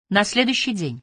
На следующий день.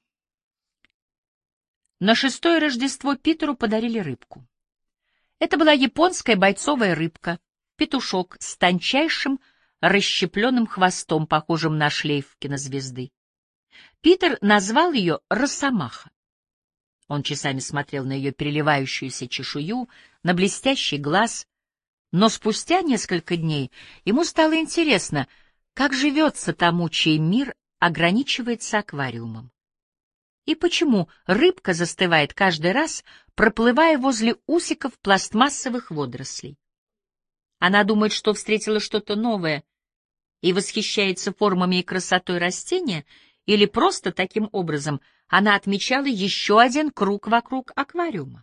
На шестое Рождество Питеру подарили рыбку. Это была японская бойцовая рыбка, петушок с тончайшим расщепленным хвостом, похожим на шлейф кинозвезды. Питер назвал ее «Росомаха». Он часами смотрел на ее переливающуюся чешую, на блестящий глаз, но спустя несколько дней ему стало интересно, как живется тому, чей мир ограничивается аквариумом. И почему рыбка застывает каждый раз, проплывая возле усиков пластмассовых водорослей? Она думает, что встретила что-то новое и восхищается формами и красотой растения, или просто таким образом она отмечала еще один круг вокруг аквариума?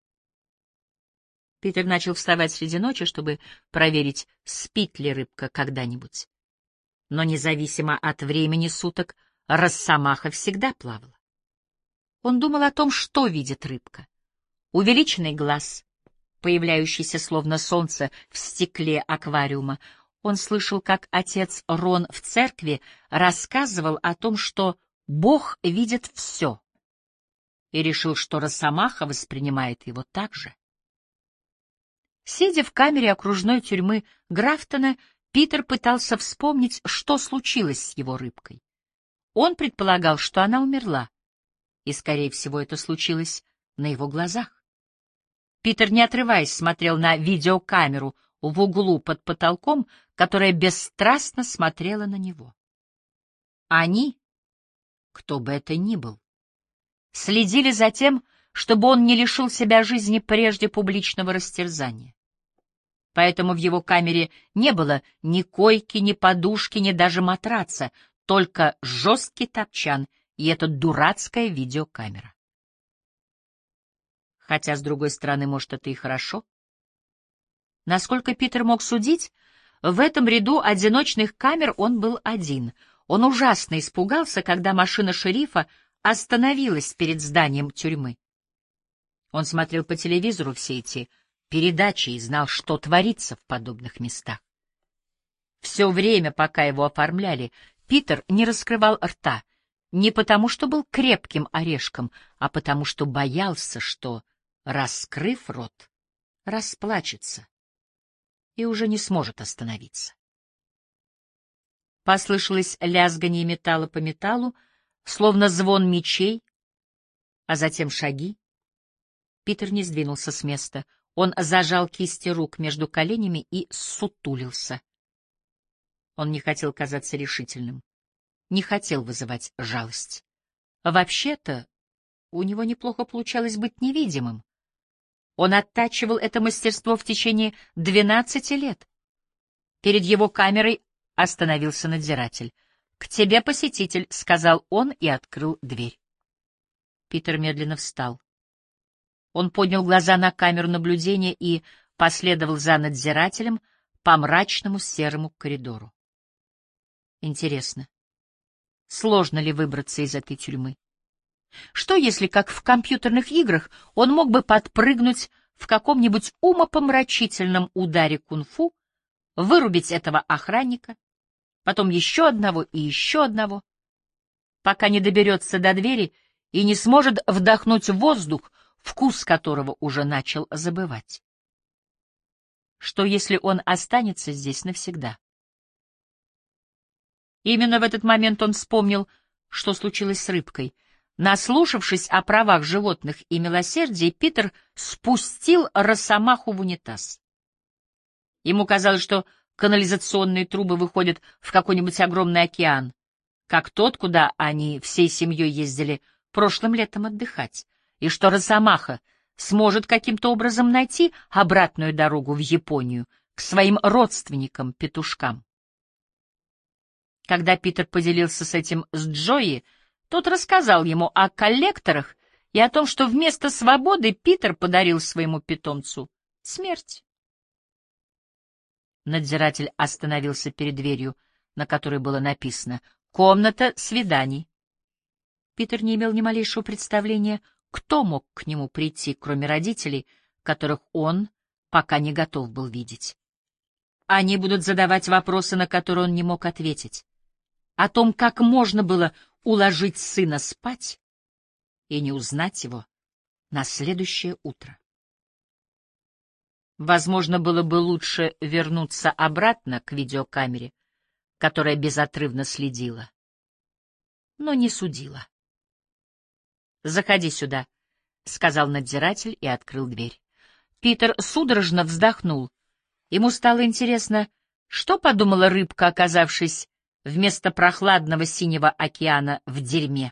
Питер начал вставать среди ночи, чтобы проверить, спит ли рыбка когда-нибудь. Но независимо от времени суток, росомаха всегда плавала. Он думал о том, что видит рыбка. Увеличенный глаз, появляющийся словно солнце в стекле аквариума. Он слышал, как отец Рон в церкви рассказывал о том, что Бог видит все, и решил, что росомаха воспринимает его так же. Сидя в камере окружной тюрьмы Графтона, Питер пытался вспомнить, что случилось с его рыбкой. Он предполагал, что она умерла, и, скорее всего, это случилось на его глазах. Питер, не отрываясь, смотрел на видеокамеру в углу под потолком, которая бесстрастно смотрела на него. Они, кто бы это ни был, следили за тем, чтобы он не лишил себя жизни прежде публичного растерзания. Поэтому в его камере не было ни койки, ни подушки, ни даже матраца, только жесткий топчан и эта дурацкая видеокамера. Хотя, с другой стороны, может, это и хорошо. Насколько Питер мог судить, в этом ряду одиночных камер он был один. Он ужасно испугался, когда машина шерифа остановилась перед зданием тюрьмы. Он смотрел по телевизору все эти передачи и знал, что творится в подобных местах. Все время, пока его оформляли, Питер не раскрывал рта, не потому что был крепким орешком, а потому что боялся, что, раскрыв рот, расплачется и уже не сможет остановиться. Послышалось лязганье металла по металлу, словно звон мечей, а затем шаги. Питер не сдвинулся с места. Он зажал кисти рук между коленями и ссутулился. Он не хотел казаться решительным, не хотел вызывать жалость. Вообще-то, у него неплохо получалось быть невидимым. Он оттачивал это мастерство в течение 12 лет. Перед его камерой остановился надзиратель. «К тебе посетитель», — сказал он и открыл дверь. Питер медленно встал. Он поднял глаза на камеру наблюдения и последовал за надзирателем по мрачному серому коридору. Интересно, сложно ли выбраться из этой тюрьмы? Что если, как в компьютерных играх, он мог бы подпрыгнуть в каком-нибудь умопомрачительном ударе кунг-фу, вырубить этого охранника, потом еще одного и еще одного, пока не доберется до двери и не сможет вдохнуть воздух, вкус которого уже начал забывать? Что если он останется здесь навсегда? Именно в этот момент он вспомнил, что случилось с рыбкой. Наслушавшись о правах животных и милосердии, Питер спустил росомаху в унитаз. Ему казалось, что канализационные трубы выходят в какой-нибудь огромный океан, как тот, куда они всей семьей ездили прошлым летом отдыхать, и что росомаха сможет каким-то образом найти обратную дорогу в Японию к своим родственникам-петушкам. Когда Питер поделился с этим с Джои, тот рассказал ему о коллекторах и о том, что вместо свободы Питер подарил своему питомцу смерть. Надзиратель остановился перед дверью, на которой было написано «Комната свиданий». Питер не имел ни малейшего представления, кто мог к нему прийти, кроме родителей, которых он пока не готов был видеть. Они будут задавать вопросы, на которые он не мог ответить. О том, как можно было уложить сына спать и не узнать его на следующее утро. Возможно, было бы лучше вернуться обратно к видеокамере, которая безотрывно следила, но не судила. «Заходи сюда», — сказал надзиратель и открыл дверь. Питер судорожно вздохнул. Ему стало интересно, что подумала рыбка, оказавшись вместо прохладного синего океана в дерьме.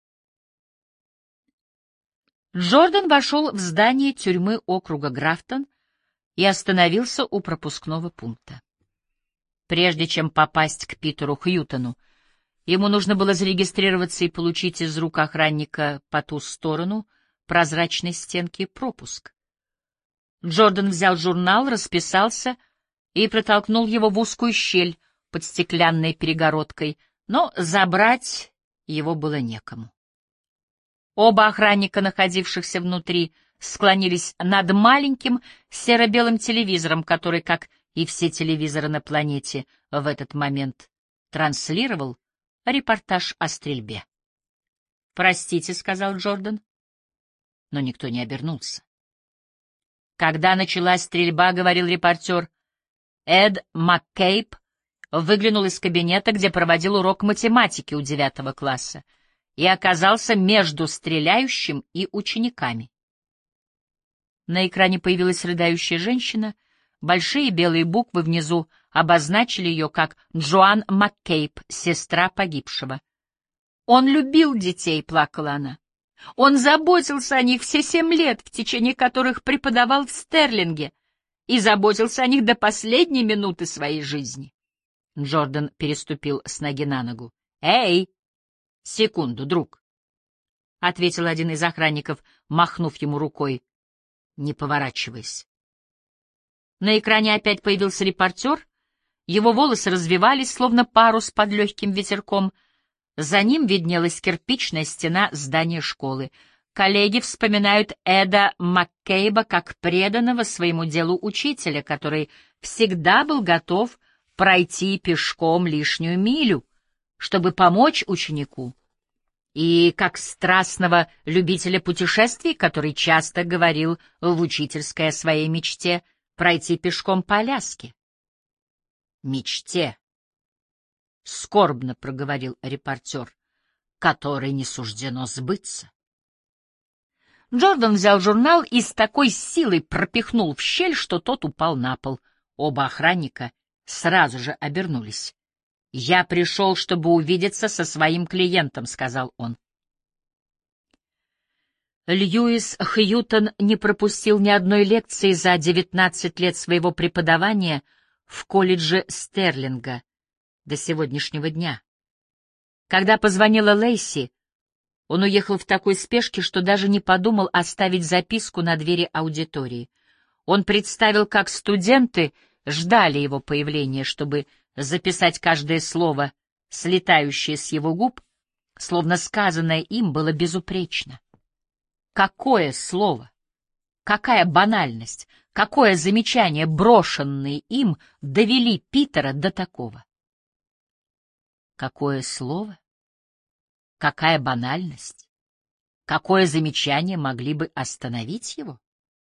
Джордан вошел в здание тюрьмы округа Графтон и остановился у пропускного пункта. Прежде чем попасть к Питеру Хьютону, ему нужно было зарегистрироваться и получить из рук охранника по ту сторону прозрачной стенки пропуск. Джордан взял журнал, расписался и протолкнул его в узкую щель под стеклянной перегородкой, но забрать его было некому. Оба охранника, находившихся внутри, склонились над маленьким серо-белым телевизором, который, как и все телевизоры на планете, в этот момент транслировал репортаж о стрельбе. «Простите», — сказал Джордан, но никто не обернулся. Когда началась стрельба, — говорил репортер, — Эд Маккейб выглянул из кабинета, где проводил урок математики у 9 класса, и оказался между стреляющим и учениками. На экране появилась рыдающая женщина, большие белые буквы внизу обозначили ее как Джоан Маккейб, сестра погибшего. «Он любил детей», — плакала она. «Он заботился о них все 7 лет, в течение которых преподавал в Стерлинге, и заботился о них до последней минуты своей жизни». Джордан переступил с ноги на ногу. «Эй! Секунду, друг!» — ответил один из охранников, махнув ему рукой. «Не поворачивайся». На экране опять появился репортер. Его волосы развивались, словно парус под легким ветерком. За ним виднелась кирпичная стена здания школы. Коллеги вспоминают Эда Маккейба как преданного своему делу учителя, который всегда был готов пройти пешком лишнюю милю, чтобы помочь ученику, и как страстного любителя путешествий, который часто говорил в учительской о своей мечте пройти пешком по Аляске. «Мечте», — скорбно проговорил репортер, — «которой не суждено сбыться». Джордан взял журнал и с такой силой пропихнул в щель, что тот упал на пол. Оба охранника сразу же обернулись. «Я пришел, чтобы увидеться со своим клиентом», — сказал он. Льюис Хьютон не пропустил ни одной лекции за 19 лет своего преподавания в колледже Стерлинга до сегодняшнего дня. Когда позвонила Лейси, он уехал в такой спешке, что даже не подумал оставить записку на двери аудитории. Он представил, как студенты ждали его появления, чтобы записать каждое слово, слетающее с его губ, словно сказанное им было безупречно. Какое слово, какая банальность, какое замечание, брошенные им, довели Питера до такого? Какое слово, какая банальность, какое замечание могли бы остановить его?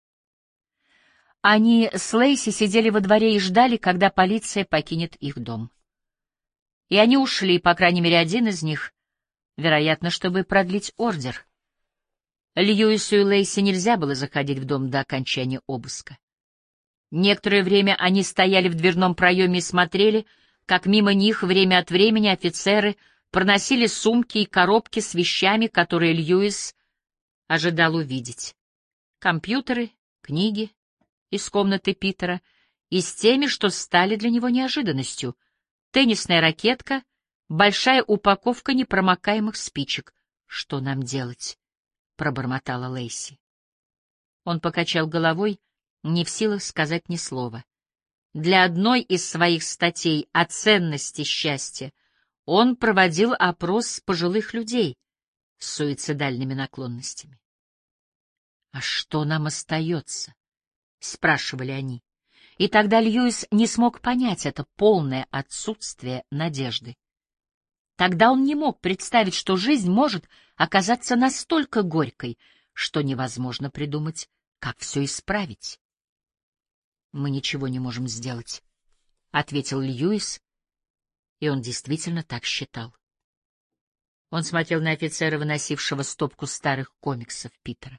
Они с Лейси сидели во дворе и ждали, когда полиция покинет их дом. И они ушли, по крайней мере, один из них, вероятно, чтобы продлить ордер. Льюису и Лейси нельзя было заходить в дом до окончания обыска. Некоторое время они стояли в дверном проеме и смотрели, как мимо них время от времени офицеры проносили сумки и коробки с вещами, которые Льюис ожидал увидеть. Компьютеры, книги из комнаты Питера и с теми, что стали для него неожиданностью. Теннисная ракетка, большая упаковка непромокаемых спичек. «Что нам делать?» — пробормотала Лейси. Он покачал головой, не в силах сказать ни слова. Для одной из своих статей о ценности счастья он проводил опрос пожилых людей с суицидальными наклонностями. «А что нам остается?» — спрашивали они. И тогда Льюис не смог понять это полное отсутствие надежды. Тогда он не мог представить, что жизнь может оказаться настолько горькой, что невозможно придумать, как все исправить. «Мы ничего не можем сделать», — ответил Льюис, и он действительно так считал. Он смотрел на офицера, выносившего стопку старых комиксов Питера.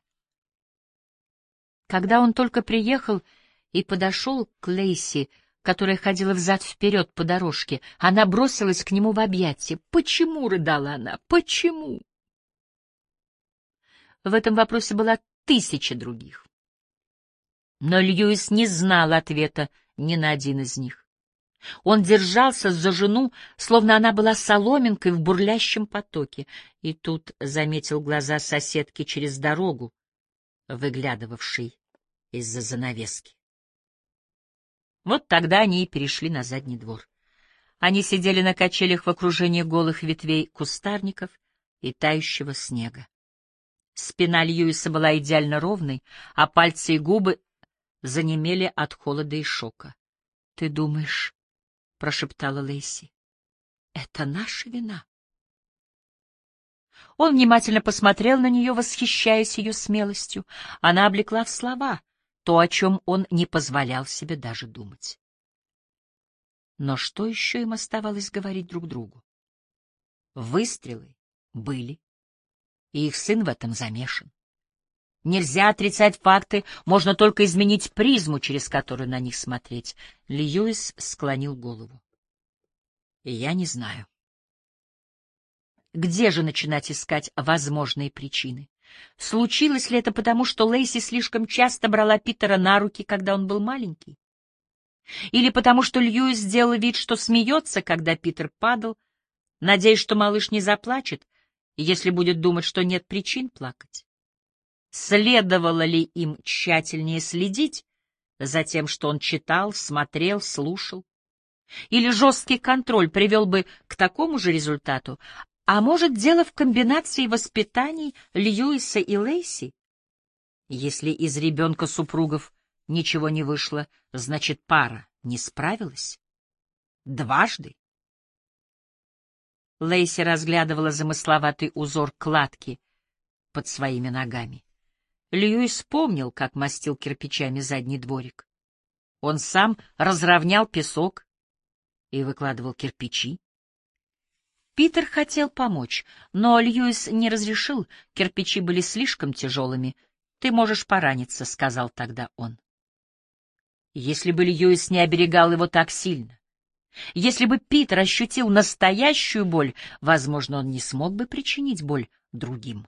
Когда он только приехал и подошел к Лейси, которая ходила взад-вперед по дорожке, она бросилась к нему в объятия. «Почему?» — рыдала она. «Почему?» В этом вопросе была тысяча других. Но Льюис не знал ответа ни на один из них. Он держался за жену, словно она была соломинкой в бурлящем потоке, и тут заметил глаза соседки через дорогу, выглядывавшей из-за занавески. Вот тогда они и перешли на задний двор. Они сидели на качелях в окружении голых ветвей кустарников и тающего снега. Спина Льюиса была идеально ровной, а пальцы и губы занемели от холода и шока. — Ты думаешь, — прошептала Лейси, — это наша вина? Он внимательно посмотрел на нее, восхищаясь ее смелостью. Она облекла в слова то, о чем он не позволял себе даже думать. Но что еще им оставалось говорить друг другу? Выстрелы были, и их сын в этом замешан. Нельзя отрицать факты, можно только изменить призму, через которую на них смотреть. Льюис склонил голову. Я не знаю. Где же начинать искать возможные причины? Случилось ли это потому, что Лейси слишком часто брала Питера на руки, когда он был маленький? Или потому, что Льюис сделал вид, что смеется, когда Питер падал, надеясь, что малыш не заплачет, если будет думать, что нет причин плакать? Следовало ли им тщательнее следить за тем, что он читал, смотрел, слушал? Или жесткий контроль привел бы к такому же результату? А может, дело в комбинации воспитаний Льюиса и Лейси? Если из ребенка супругов ничего не вышло, значит, пара не справилась? Дважды? Лейси разглядывала замысловатый узор кладки под своими ногами. Льюис помнил, как мастил кирпичами задний дворик. Он сам разровнял песок и выкладывал кирпичи. Питер хотел помочь, но Льюис не разрешил, кирпичи были слишком тяжелыми. «Ты можешь пораниться», — сказал тогда он. Если бы Льюис не оберегал его так сильно, если бы Питер ощутил настоящую боль, возможно, он не смог бы причинить боль другим.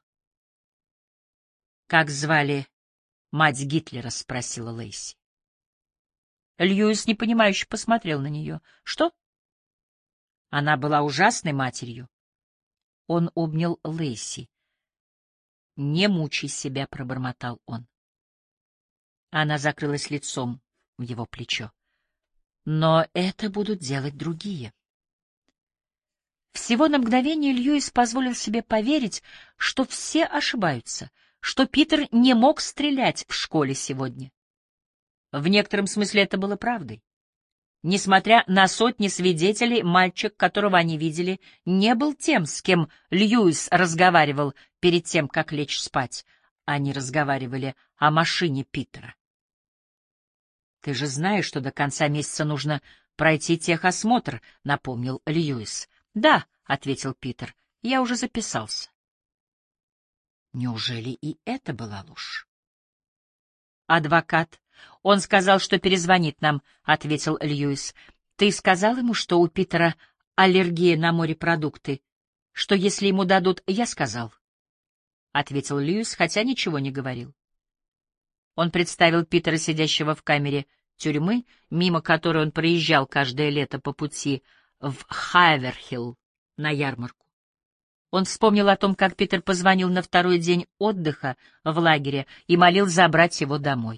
«Как звали мать Гитлера?» — спросила Лейси. Льюис непонимающе посмотрел на нее. «Что?» Она была ужасной матерью. Он обнял Лейси. «Не мучай себя», — пробормотал он. Она закрылась лицом в его плечо. «Но это будут делать другие». Всего на мгновение Льюис позволил себе поверить, что все ошибаются, что Питер не мог стрелять в школе сегодня. В некотором смысле это было правдой. Несмотря на сотни свидетелей, мальчик, которого они видели, не был тем, с кем Льюис разговаривал перед тем, как лечь спать. Они разговаривали о машине Питера. «Ты же знаешь, что до конца месяца нужно пройти техосмотр», — напомнил Льюис. «Да», — ответил Питер, — «я уже записался». Неужели и это была ложь? «Адвокат. Он сказал, что перезвонит нам», — ответил Льюис. «Ты сказал ему, что у Питера аллергия на морепродукты? Что если ему дадут...» «Я сказал», — ответил Льюис, хотя ничего не говорил. Он представил Питера, сидящего в камере тюрьмы, мимо которой он проезжал каждое лето по пути в Хайверхилл на ярмарку. Он вспомнил о том, как Питер позвонил на второй день отдыха в лагере и молил забрать его домой.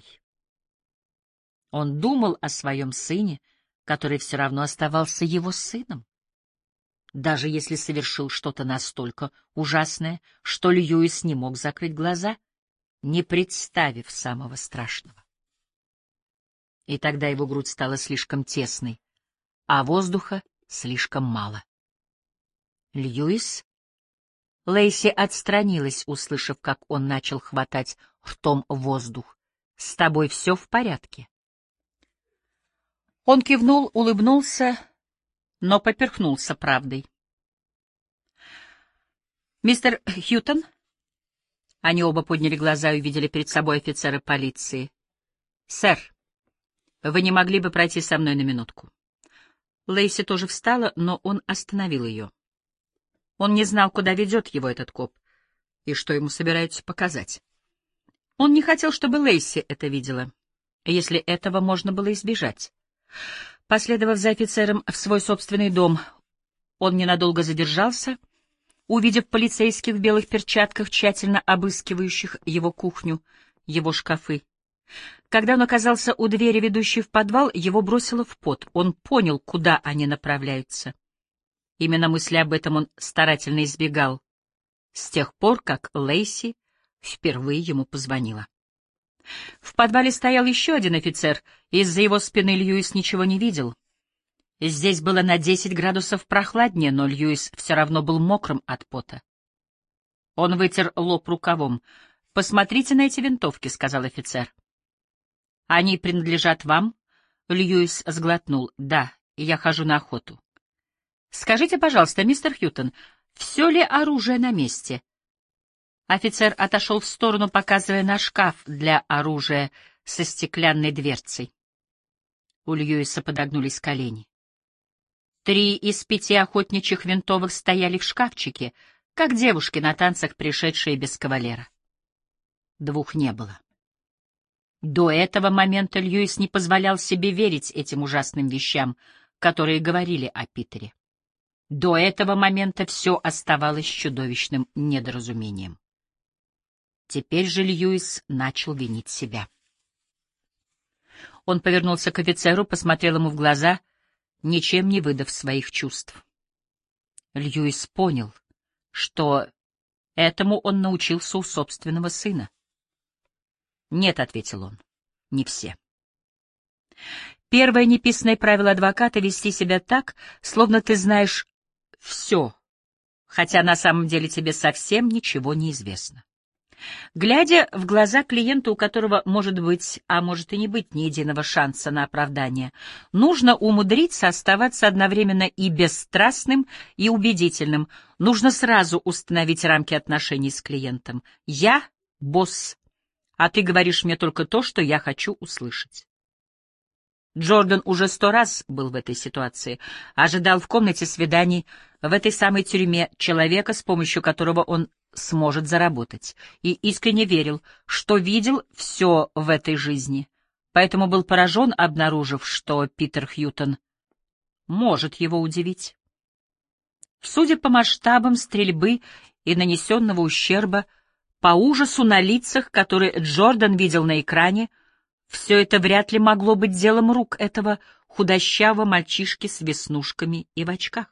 Он думал о своем сыне, который все равно оставался его сыном, даже если совершил что-то настолько ужасное, что Льюис не мог закрыть глаза, не представив самого страшного. И тогда его грудь стала слишком тесной, а воздуха слишком мало. Льюис? Лейси отстранилась, услышав, как он начал хватать ртом воздух. «С тобой все в порядке?» Он кивнул, улыбнулся, но поперхнулся правдой. «Мистер Хьютон?» Они оба подняли глаза и увидели перед собой офицера полиции. «Сэр, вы не могли бы пройти со мной на минутку?» Лейси тоже встала, но он остановил ее. Он не знал, куда ведет его этот коп, и что ему собираются показать. Он не хотел, чтобы Лейси это видела, если этого можно было избежать. Последовав за офицером в свой собственный дом, он ненадолго задержался, увидев полицейских в белых перчатках, тщательно обыскивающих его кухню, его шкафы. Когда он оказался у двери, ведущей в подвал, его бросило в пот. Он понял, куда они направляются. Именно мысли об этом он старательно избегал с тех пор, как Лейси впервые ему позвонила. В подвале стоял еще один офицер, и из-за его спины Льюис ничего не видел. Здесь было на 10 градусов прохладнее, но Льюис все равно был мокрым от пота. Он вытер лоб рукавом. «Посмотрите на эти винтовки», — сказал офицер. «Они принадлежат вам?» Льюис сглотнул. «Да, я хожу на охоту». «Скажите, пожалуйста, мистер Хьютон, все ли оружие на месте?» Офицер отошел в сторону, показывая на шкаф для оружия со стеклянной дверцей. У Льюиса подогнулись колени. 3 из 5 охотничьих винтовок стояли в шкафчике, как девушки на танцах, пришедшие без кавалера. 2 не было. До этого момента Льюис не позволял себе верить этим ужасным вещам, которые говорили о Питере. До этого момента все оставалось чудовищным недоразумением. Теперь же Льюис начал винить себя. Он повернулся к офицеру, посмотрел ему в глаза, ничем не выдав своих чувств. Льюис понял, что этому он научился у собственного сына. «Нет», — ответил он, — «не все». Первое неписанное правило адвоката — вести себя так, словно ты знаешь все, хотя на самом деле тебе совсем ничего не известно. Глядя в глаза клиента, у которого может быть, а может и не быть ни единого шанса на оправдание, нужно умудриться оставаться одновременно и бесстрастным, и убедительным. Нужно сразу установить рамки отношений с клиентом. «Я — босс, а ты говоришь мне только то, что я хочу услышать». Джордан уже 100 раз был в этой ситуации, ожидал в комнате свиданий в этой самой тюрьме человека, с помощью которого он сможет заработать, и искренне верил, что видел все в этой жизни, поэтому был поражен, обнаружив, что Питер Хьютон может его удивить. Судя по масштабам стрельбы и нанесенного ущерба, по ужасу на лицах, которые Джордан видел на экране, все это вряд ли могло быть делом рук этого худощавого мальчишки с веснушками и в очках.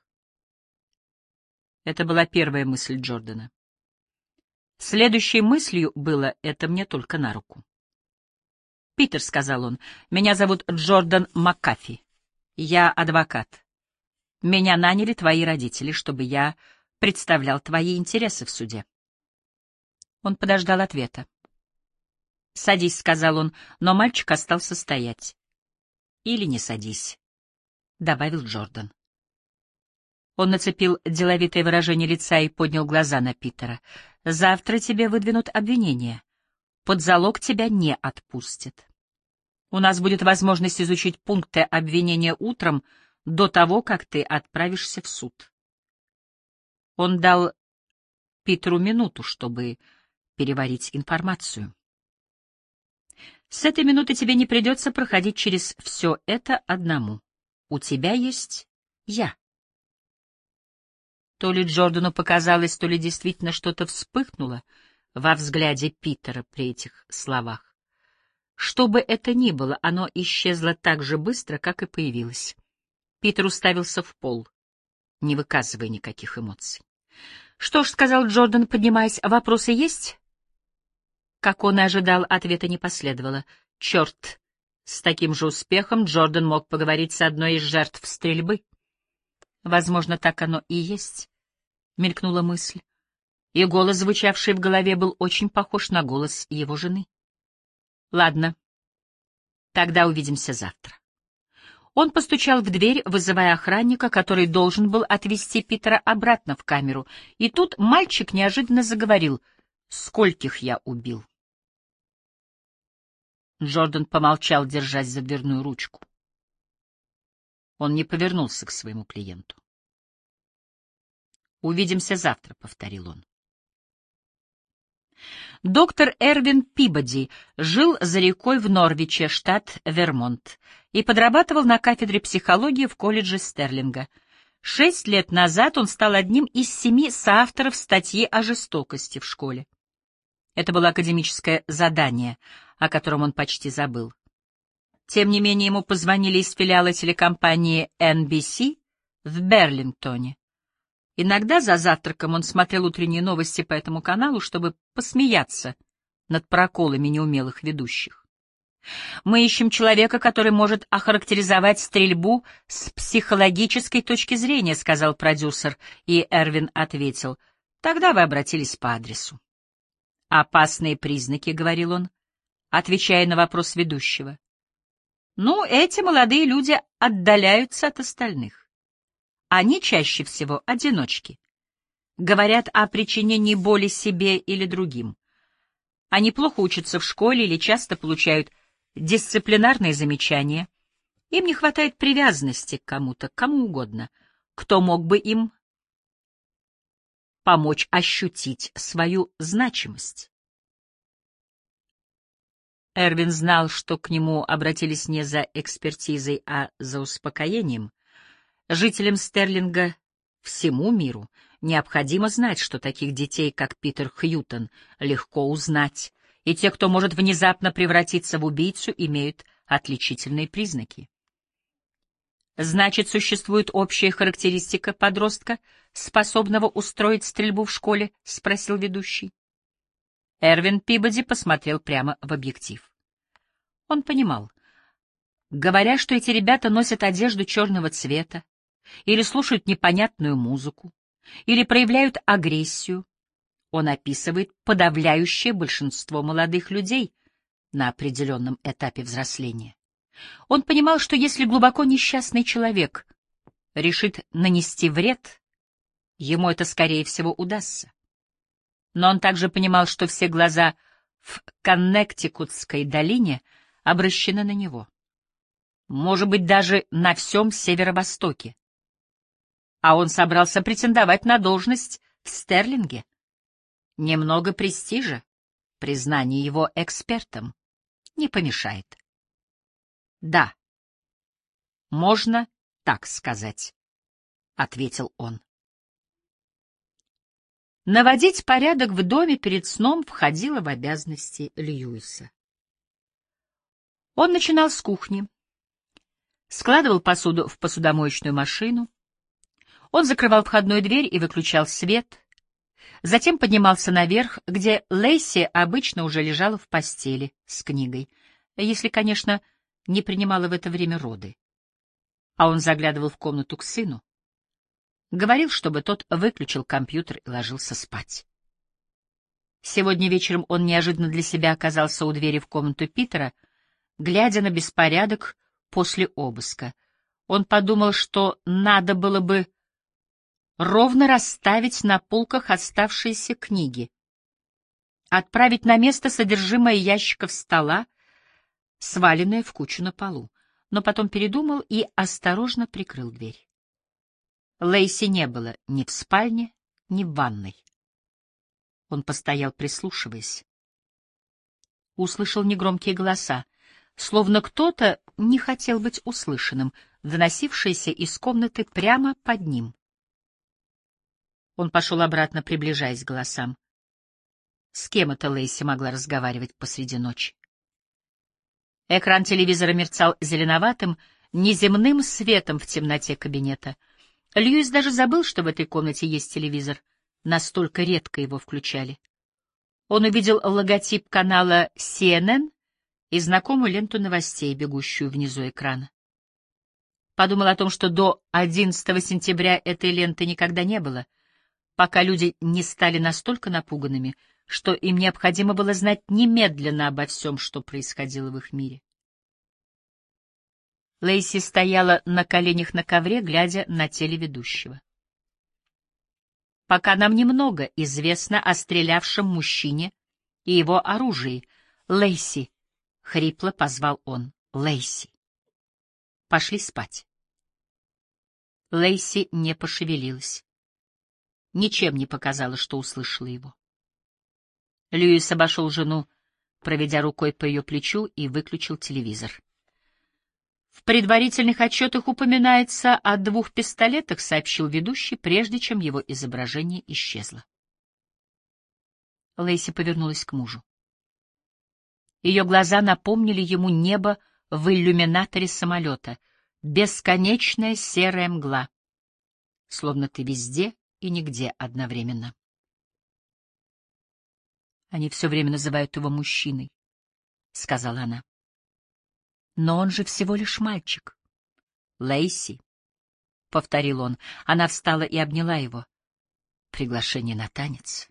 Это была первая мысль Джордана. Следующей мыслью было: «Это мне только на руку». «Питер», — сказал он, — «меня зовут Джордан Маккафи. Я адвокат. Меня наняли твои родители, чтобы я представлял твои интересы в суде». Он подождал ответа. «Садись», — сказал он, но мальчик остался стоять. «Или не садись», — добавил Джордан. Он нацепил деловитое выражение лица и поднял глаза на Питера. «Завтра тебе выдвинут обвинение. Под залог тебя не отпустят. У нас будет возможность изучить пункты обвинения утром, до того, как ты отправишься в суд». Он дал Питеру минуту, чтобы переварить информацию. «С этой минуты тебе не придется проходить через все это одному. У тебя есть я». То ли Джордану показалось, то ли действительно что-то вспыхнуло во взгляде Питера при этих словах. Что бы это ни было, оно исчезло так же быстро, как и появилось. Питер уставился в пол, не выказывая никаких эмоций. «Что ж», — сказал Джордан, поднимаясь, — «вопросы есть?» Как он и ожидал, ответа не последовало. Черт, с таким же успехом Джордан мог поговорить с одной из жертв стрельбы. Возможно, так оно и есть. — мелькнула мысль, и голос, звучавший в голове, был очень похож на голос его жены. «Ладно, тогда увидимся завтра». Он постучал в дверь, вызывая охранника, который должен был отвезти Питера обратно в камеру, и тут мальчик неожиданно заговорил: «Скольких я убил?» Джордан помолчал, держась за дверную ручку. Он не повернулся к своему клиенту. «Увидимся завтра», — повторил он. Доктор Эрвин Пибоди жил за рекой в Норвиче, штат Вермонт, и подрабатывал на кафедре психологии в колледже Стерлинга. 6 лет назад он стал одним из 7 соавторов статьи о жестокости в школе. Это было академическое задание, о котором он почти забыл. Тем не менее, ему позвонили из филиала телекомпании NBC в Берлингтоне. Иногда за завтраком он смотрел утренние новости по этому каналу, чтобы посмеяться над проколами неумелых ведущих. «Мы ищем человека, который может охарактеризовать стрельбу с психологической точки зрения», — сказал продюсер, и Эрвин ответил: «Тогда вы обратились по адресу». «Опасные признаки», — говорил он, отвечая на вопрос ведущего. «Ну, эти молодые люди отдаляются от остальных. Они чаще всего одиночки. Говорят о причинении боли себе или другим. Они плохо учатся в школе или часто получают дисциплинарные замечания. Им не хватает привязанности к кому-то, кому угодно, кто мог бы им помочь ощутить свою значимость». Эрвин знал, что к нему обратились не за экспертизой, а за успокоением. Жителям Стерлинга, всему миру, необходимо знать, что таких детей, как Питер Хьютон, легко узнать, и те, кто может внезапно превратиться в убийцу, имеют отличительные признаки. «Значит, существует общая характеристика подростка, способного устроить стрельбу в школе?» — спросил ведущий. Эрвин Пибоди посмотрел прямо в объектив. Он понимал, говоря, что эти ребята носят одежду черного цвета, или слушают непонятную музыку, или проявляют агрессию, он описывает подавляющее большинство молодых людей на определенном этапе взросления. Он понимал, что если глубоко несчастный человек решит нанести вред, ему это, скорее всего, удастся. Но он также понимал, что все глаза в Коннектикутской долине обращены на него. Может быть, даже на всем северо-востоке. А он собрался претендовать на должность в Стерлинге. Немного престижа, признание его экспертом, не помешает. «Да, можно так сказать», — ответил он. Наводить порядок в доме перед сном входило в обязанности Льюиса. Он начинал с кухни, складывал посуду в посудомоечную машину, он закрывал входную дверь и выключал свет, затем поднимался наверх, где Лейси обычно уже лежала в постели с книгой, если, конечно, не принимала в это время роды. А он заглядывал в комнату к сыну, говорил, чтобы тот выключил компьютер и ложился спать. Сегодня вечером он неожиданно для себя оказался у двери в комнату Питера, глядя на беспорядок после обыска. Он подумал, что надо было бы ровно расставить на полках оставшиеся книги, отправить на место содержимое ящиков стола, сваленное в кучу на полу, но потом передумал и осторожно прикрыл дверь. Лейси не было ни в спальне, ни в ванной. Он постоял, прислушиваясь. Услышал негромкие голоса, словно кто-то не хотел быть услышанным, доносившиеся из комнаты прямо под ним. Он пошел обратно, приближаясь к голосам. С кем это Лейси могла разговаривать посреди ночи? Экран телевизора мерцал зеленоватым, неземным светом в темноте кабинета. Льюис даже забыл, что в этой комнате есть телевизор. Настолько редко его включали. Он увидел логотип канала CNN и знакомую ленту новостей, бегущую внизу экрана. Подумал о том, что до 11 сентября этой ленты никогда не было. пока люди не стали настолько напуганными, что им необходимо было знать немедленно обо всем, что происходило в их мире. Лейси стояла на коленях на ковре, глядя на телеведущего. «Пока нам немного известно о стрелявшем мужчине и его оружии. Лейси!» — хрипло позвал он. «Лейси!» «Пошли спать». Лейси не пошевелилась. Ничем не показала, что услышала его. Льюис обошел жену, проведя рукой по ее плечу, и выключил телевизор. «В предварительных отчетах упоминается о 2 пистолетах», — сообщил ведущий, прежде чем его изображение исчезло. Лейси повернулась к мужу. Ее глаза напомнили ему небо в иллюминаторе самолета, бесконечная серая мгла, словно ты везде и нигде одновременно. «Они все время называют его мужчиной», — сказала она. «Но он же всего лишь мальчик». «Лейси», — повторил он. Она встала и обняла его. «Приглашение на танец».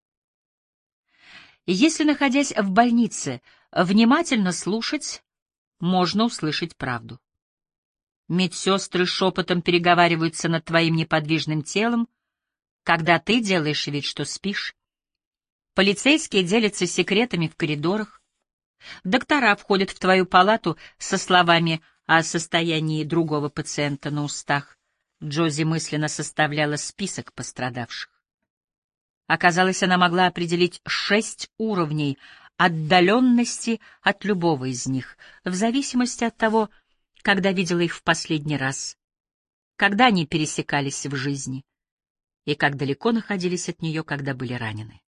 Если, находясь в больнице, внимательно слушать, можно услышать правду. Медсестры шепотом переговариваются над твоим неподвижным телом, когда ты делаешь вид, что спишь. Полицейские делятся секретами в коридорах. Доктора входят в твою палату со словами о состоянии другого пациента на устах. Джози мысленно составляла список пострадавших. Оказалось, она могла определить 6 уровней отдаленности от любого из них, в зависимости от того, когда видела их в последний раз, когда они пересекались в жизни и как далеко находились от нее, когда были ранены.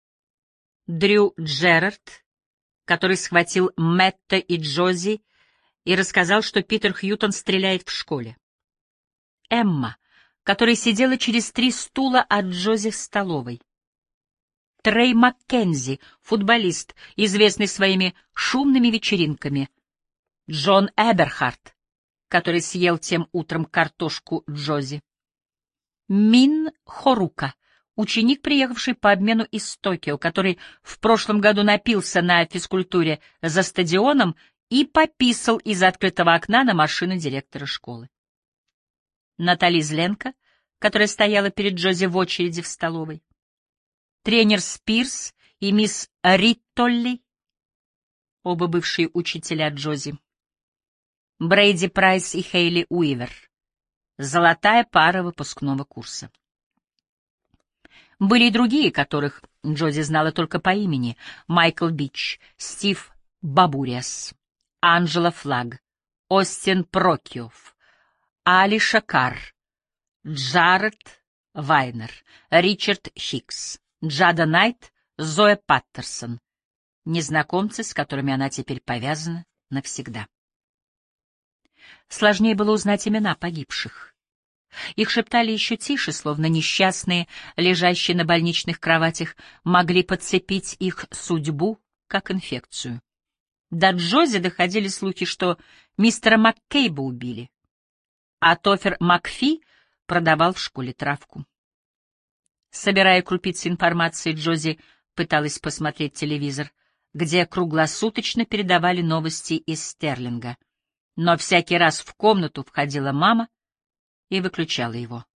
Дрю Джерард, который схватил Мэтта и Джози и рассказал, что Питер Хьютон стреляет в школе. Эмма, которая сидела через 3 стула от Джози в столовой. Трей Маккензи, футболист, известный своими шумными вечеринками. Джон Эберхарт, который съел тем утром картошку Джози. Мин Хорука, ученик, приехавший по обмену из Токио, который в прошлом году напился на физкультуре за стадионом и пописал из открытого окна на машину директора школы. Натали Зленко, которая стояла перед Джози в очереди в столовой. Тренер Спирс и мисс Риттолли, оба бывшие учителя Джози. Брейди Прайс и Хейли Уивер, золотая пара выпускного курса. Были и другие, которых Джози знала только по имени: Майкл Бич, Стив Бабуриас, Анджела Флаг, Остин Прокиов, Али Шакар, Джаред Вайнер, Ричард Хикс, Джада Найт, Зоя Паттерсон, незнакомцы, с которыми она теперь повязана навсегда. Сложнее было узнать имена погибших. Их шептали еще тише, словно несчастные, лежащие на больничных кроватях, могли подцепить их судьбу как инфекцию. До Джози доходили слухи, что мистера Маккейба убили, а Тофер Макфи продавал в школе травку. Собирая крупицы информации, Джози пыталась посмотреть телевизор, где круглосуточно передавали новости из Стерлинга. Но всякий раз в комнату входила мама и выключала его.